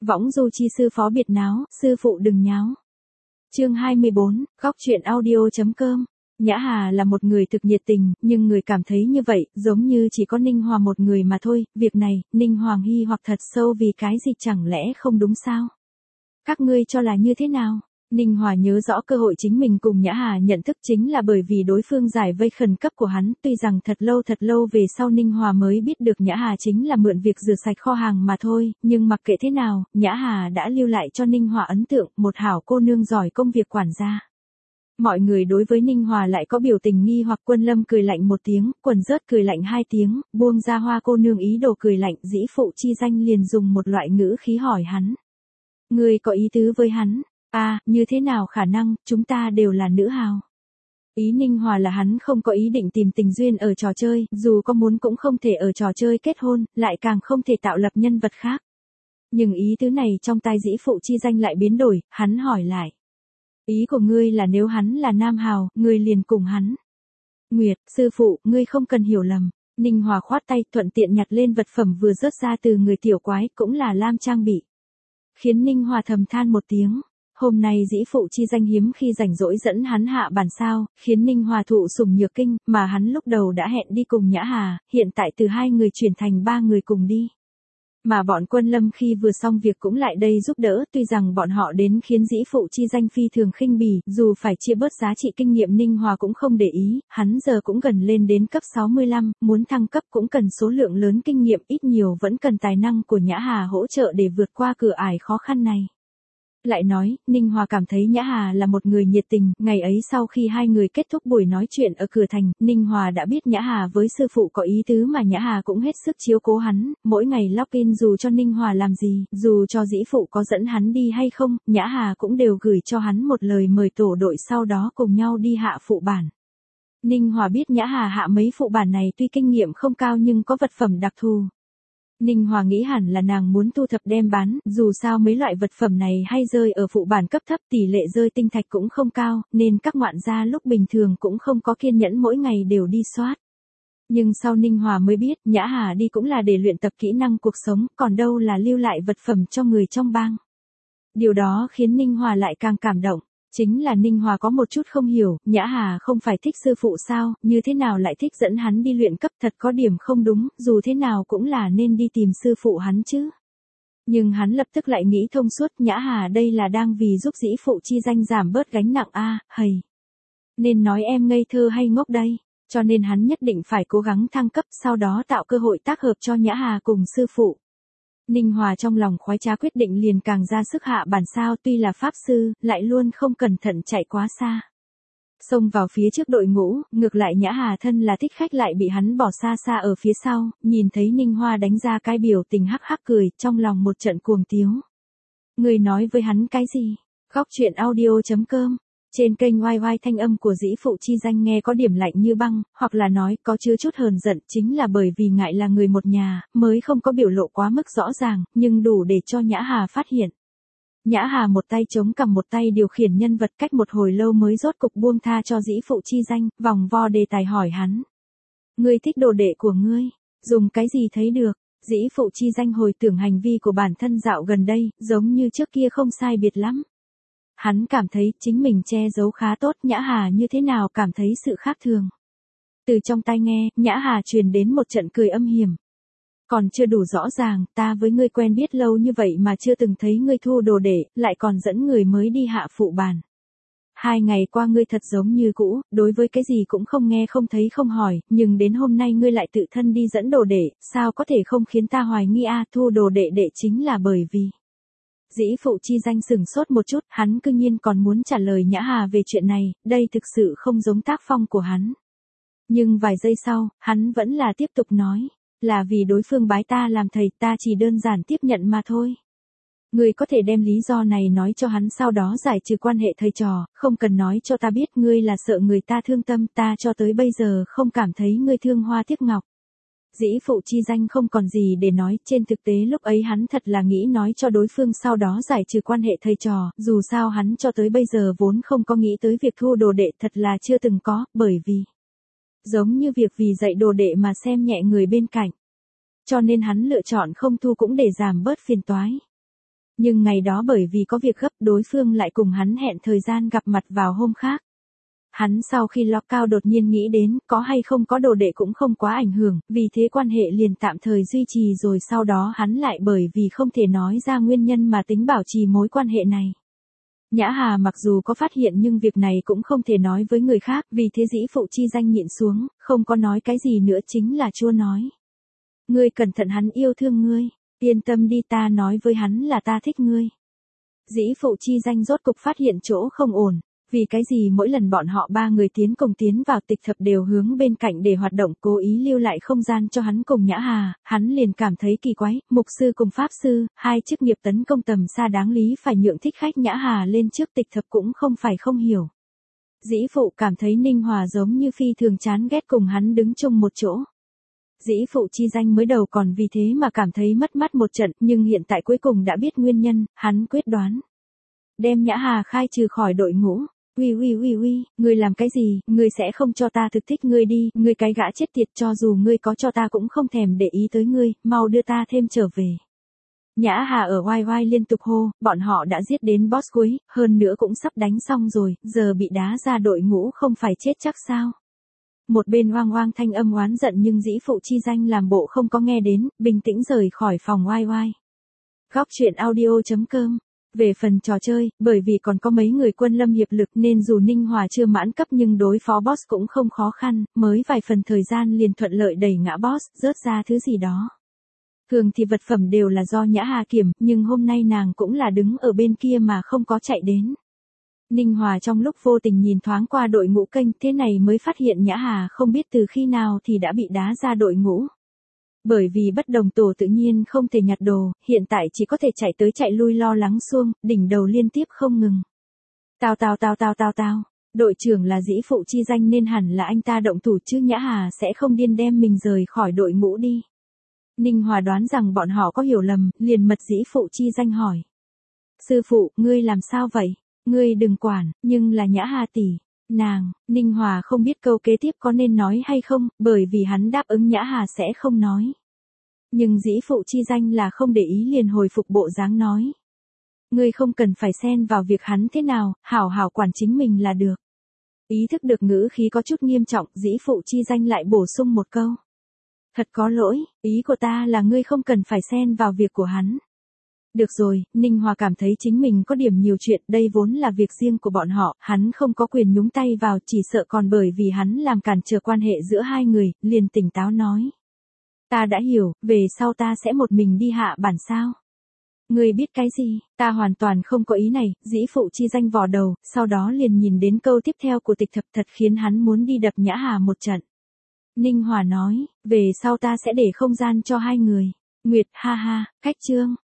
Võng du chi sư phó biệt náo, sư phụ đừng nháo. Chương 24, góc truyện audio.com. Nhã Hà là một người thực nhiệt tình, nhưng người cảm thấy như vậy, giống như chỉ có Ninh Hòa một người mà thôi, việc này, Ninh Hoàng nghi hoặc thật sâu vì cái gì chẳng lẽ không đúng sao? Các ngươi cho là như thế nào? Ninh Hòa nhớ rõ cơ hội chính mình cùng Nhã Hà nhận thức chính là bởi vì đối phương giải vây khẩn cấp của hắn, tuy rằng thật lâu về sau Ninh Hòa mới biết được Nhã Hà chính là mượn việc rửa sạch kho hàng mà thôi, nhưng mặc kệ thế nào, Nhã Hà đã lưu lại cho Ninh Hòa ấn tượng, một hảo cô nương giỏi công việc quản gia. Mọi người đối với Ninh Hòa lại có biểu tình nghi hoặc. Quân Lâm cười lạnh một tiếng, Quần Rớt cười lạnh hai tiếng, buông ra Hoa cô nương ý đồ cười lạnh, Dĩ Phụ chi danh liền dùng một loại ngữ khí hỏi hắn. Ngươi có ý tứ với hắn? Như thế nào khả năng, chúng ta đều là nữ hào. Ý Ninh Hòa là hắn không có ý định tìm tình duyên ở trò chơi, dù có muốn cũng không thể ở trò chơi kết hôn, lại càng không thể tạo lập nhân vật khác. Nhưng ý tứ này trong tai Dĩ Phụ chi danh lại biến đổi, hắn hỏi lại. Ý của ngươi là nếu hắn là nam hào, ngươi liền cùng hắn. Nguyệt, sư phụ, ngươi không cần hiểu lầm. Ninh Hòa khoát tay thuận tiện nhặt lên vật phẩm vừa rớt ra từ người tiểu quái, cũng là lam trang bị. Khiến Ninh Hòa thầm than một tiếng. Hôm nay Dĩ Phụ chi danh hiếm khi rảnh rỗi dẫn hắn hạ bản sao, khiến Ninh Hòa thụ sủng nhược kinh, mà hắn lúc đầu đã hẹn đi cùng Nhã Hà, hiện tại từ 2 người chuyển thành 3 người cùng đi. Mà bọn Quân Lâm khi vừa xong việc cũng lại đây giúp đỡ, tuy rằng bọn họ đến khiến Dĩ Phụ chi danh phi thường khinh bỉ, dù phải chia bớt giá trị kinh nghiệm Ninh Hòa cũng không để ý, hắn giờ cũng gần lên đến cấp 65, muốn thăng cấp cũng cần số lượng lớn kinh nghiệm, ít nhiều vẫn cần tài năng của Nhã Hà hỗ trợ để vượt qua cửa ải khó khăn này. Lại nói, Ninh Hòa cảm thấy Nhã Hà là một người nhiệt tình, ngày ấy sau khi 2 người kết thúc buổi nói chuyện ở cửa thành, Ninh Hòa đã biết Nhã Hà với sư phụ có ý tứ mà Nhã Hà cũng hết sức chiếu cố hắn, mỗi ngày login dù cho Ninh Hòa làm gì, dù cho Dĩ Phụ có dẫn hắn đi hay không, Nhã Hà cũng đều gửi cho hắn một lời mời tổ đội sau đó cùng nhau đi hạ phụ bản. Ninh Hòa biết Nhã Hà hạ mấy phụ bản này tuy kinh nghiệm không cao nhưng có vật phẩm đặc thù. Ninh Hòa nghĩ hẳn là nàng muốn thu thập đem bán, dù sao mấy loại vật phẩm này hay rơi ở phụ bản cấp thấp, tỷ lệ rơi tinh thạch cũng không cao, nên các ngoạn gia lúc bình thường cũng không có kiên nhẫn mỗi ngày đều đi soát. Nhưng sau Ninh Hòa mới biết, Nhã Hà đi cũng là để luyện tập kỹ năng cuộc sống, còn đâu là lưu lại vật phẩm cho người trong bang. Điều đó khiến Ninh Hòa lại càng cảm động. Chính là Ninh Hòa có một chút không hiểu, Nhã Hà không phải thích sư phụ sao, như thế nào lại thích dẫn hắn đi luyện cấp, thật có điểm không đúng, dù thế nào cũng là nên đi tìm sư phụ hắn chứ. Nhưng hắn lập tức lại nghĩ thông suốt, Nhã Hà đây là đang vì giúp Dĩ Phụ chi danh giảm bớt gánh nặng hầy. Nên nói em ngây thơ hay ngốc đây, cho nên hắn nhất định phải cố gắng thăng cấp, sau đó tạo cơ hội tác hợp cho Nhã Hà cùng sư phụ. Ninh Hòa trong lòng khoái trá quyết định liền càng ra sức hạ bản sao, tuy là pháp sư, lại luôn không cẩn thận chạy quá xa. Xông vào phía trước đội ngũ, ngược lại Nhã Hà thân là thích khách lại bị hắn bỏ xa xa ở phía sau, nhìn thấy Ninh Hoa đánh ra cái biểu tình hắc hắc cười, trong lòng một trận cuồng tiếu. Người nói với hắn cái gì? Góc truyện audio.com. Trên kênh YY thanh âm của Dĩ Phụ chi danh nghe có điểm lạnh như băng, hoặc là nói có chứa chút hờn giận, chính là bởi vì ngại là người một nhà, mới không có biểu lộ quá mức rõ ràng, nhưng đủ để cho Nhã Hà phát hiện. Nhã Hà một tay chống cằm một tay điều khiển nhân vật, cách một hồi lâu mới rốt cục buông tha cho Dĩ Phụ chi danh, vòng vo đề tài hỏi hắn. Ngươi thích đồ đệ của ngươi, dùng cái gì thấy được? Dĩ Phụ chi danh hồi tưởng hành vi của bản thân dạo gần đây, giống như trước kia không sai biệt lắm. Hắn cảm thấy chính mình che giấu khá tốt, Nhã Hà như thế nào cảm thấy sự khác thường. Từ trong tai nghe, Nhã Hà truyền đến một trận cười âm hiểm. Còn chưa đủ rõ ràng, ta với ngươi quen biết lâu như vậy mà chưa từng thấy ngươi thu đồ đệ, lại còn dẫn người mới đi hạ phụ bản. 2 ngày qua ngươi thật giống như cũ, đối với cái gì cũng không nghe không thấy không hỏi, nhưng đến hôm nay ngươi lại tự thân đi dẫn đồ đệ, sao có thể không khiến ta hoài nghi thu đồ đệ đệ chính là bởi vì... Dĩ Phụ chi danh sừng sốt một chút, hắn cư nhiên còn muốn trả lời Nhã Hà về chuyện này, đây thực sự không giống tác phong của hắn. Nhưng vài giây sau, hắn vẫn là tiếp tục nói, là vì đối phương bái ta làm thầy, ta chỉ đơn giản tiếp nhận mà thôi. Ngươi có thể đem lý do này nói cho hắn sau đó giải trừ quan hệ thầy trò, không cần nói cho ta biết ngươi là sợ người ta thương tâm, ta cho tới bây giờ không cảm thấy ngươi thương hoa tiếc ngọc. Dĩ Phụ chi danh không còn gì để nói, trên thực tế lúc ấy hắn thật là nghĩ nói cho đối phương sau đó giải trừ quan hệ thầy trò, dù sao hắn cho tới bây giờ vốn không có nghĩ tới việc thu đồ đệ, thật là chưa từng có, bởi vì giống như việc vì dạy đồ đệ mà xem nhẹ người bên cạnh. Cho nên hắn lựa chọn không thu cũng để giảm bớt phiền toái. Nhưng ngày đó bởi vì có việc gấp đối phương lại cùng hắn hẹn thời gian gặp mặt vào hôm khác. Hắn sau khi lock out đột nhiên nghĩ đến có hay không có đồ đệ cũng không quá ảnh hưởng, vì thế quan hệ liền tạm thời duy trì rồi sau đó hắn lại bởi vì không thể nói ra nguyên nhân mà tính bảo trì mối quan hệ này. Nhã Hà mặc dù có phát hiện nhưng việc này cũng không thể nói với người khác, vì thế dĩ phụ chi danh nhịn xuống, không có nói cái gì nữa chính là chua nói. Ngươi cẩn thận hắn yêu thương ngươi, yên tâm đi ta nói với hắn là ta thích ngươi. Dĩ phụ chi danh rốt cục phát hiện chỗ không ổn, vì cái gì mỗi lần bọn họ ba người tiến vào tịch thập đều hướng bên cạnh để hoạt động cố ý lưu lại không gian cho hắn cùng Nhã Hà, hắn liền cảm thấy kỳ quái, mục sư cùng pháp sư, hai chức nghiệp tấn công tầm xa đáng lý phải nhượng thích khách Nhã Hà lên trước tịch thập cũng không phải không hiểu. Dĩ phụ cảm thấy Ninh Hòa giống như phi thường chán ghét cùng hắn đứng chung một chỗ. Dĩ phụ chi danh mới đầu còn vì thế mà cảm thấy mất mát một trận, nhưng hiện tại cuối cùng đã biết nguyên nhân, hắn quyết đoán đem Nhã Hà khai trừ khỏi đội ngũ. Uy, ngươi làm cái gì, ngươi sẽ không cho ta thực thích ngươi đi, ngươi cái gã chết tiệt cho dù ngươi có cho ta cũng không thèm để ý tới ngươi, mau đưa ta thêm trở về. Nhã Hà ở oai liên tục hô, bọn họ đã giết đến boss cuối, hơn nữa cũng sắp đánh xong rồi, giờ bị đá ra đội ngũ không phải chết chắc sao. Một bên oang thanh âm oán giận nhưng dĩ phụ chi danh làm bộ không có nghe đến, bình tĩnh rời khỏi phòng oai. Góc truyện audio.com. Về phần trò chơi, bởi vì còn có mấy người quân lâm hiệp lực nên dù Ninh Hòa chưa mãn cấp nhưng đối phó boss cũng không khó khăn, mới vài phần thời gian liền thuận lợi đẩy ngã boss, rớt ra thứ gì đó. Thường thì vật phẩm đều là do Nhã Hà kiểm, nhưng hôm nay nàng cũng là đứng ở bên kia mà không có chạy đến. Ninh Hòa trong lúc vô tình nhìn thoáng qua đội ngũ kênh thế này mới phát hiện Nhã Hà không biết từ khi nào thì đã bị đá ra đội ngũ. Bởi vì bất đồng tổ tự nhiên không thể nhặt đồ, hiện tại chỉ có thể chạy tới chạy lui lo lắng xuông, đỉnh đầu liên tiếp không ngừng. Tao. Đội trưởng là dĩ phụ chi danh nên hẳn là anh ta động thủ chứ Nhã Hà sẽ không điên đem mình rời khỏi đội ngũ đi. Ninh Hòa đoán rằng bọn họ có hiểu lầm, liền mật dĩ phụ chi danh hỏi. Sư phụ, ngươi làm sao vậy? Ngươi đừng quản, nhưng là Nhã Hà tỷ. Nàng, Ninh Hòa không biết câu kế tiếp có nên nói hay không, bởi vì hắn đáp ứng Nhã Hà sẽ không nói. Nhưng dĩ phụ chi danh là không để ý liền hồi phục bộ dáng nói. Ngươi không cần phải xen vào việc hắn thế nào, hảo quản chính mình là được. Ý thức được ngữ khí có chút nghiêm trọng, dĩ phụ chi danh lại bổ sung một câu. Thật có lỗi, ý của ta là ngươi không cần phải xen vào việc của hắn. Được rồi, Ninh Hòa cảm thấy chính mình có điểm nhiều chuyện, đây vốn là việc riêng của bọn họ, hắn không có quyền nhúng tay vào, chỉ sợ còn bởi vì hắn làm cản trở quan hệ giữa hai người, liền tỉnh táo nói. Ta đã hiểu, về sau ta sẽ một mình đi hạ bản sao. Ngươi biết cái gì, ta hoàn toàn không có ý này, dĩ phụ chi danh vò đầu, sau đó liền nhìn đến câu tiếp theo của tịch thập thật khiến hắn muốn đi đập Nhã Hà một trận. Ninh Hòa nói, về sau ta sẽ để không gian cho hai người. Nguyệt, ha, cách chương.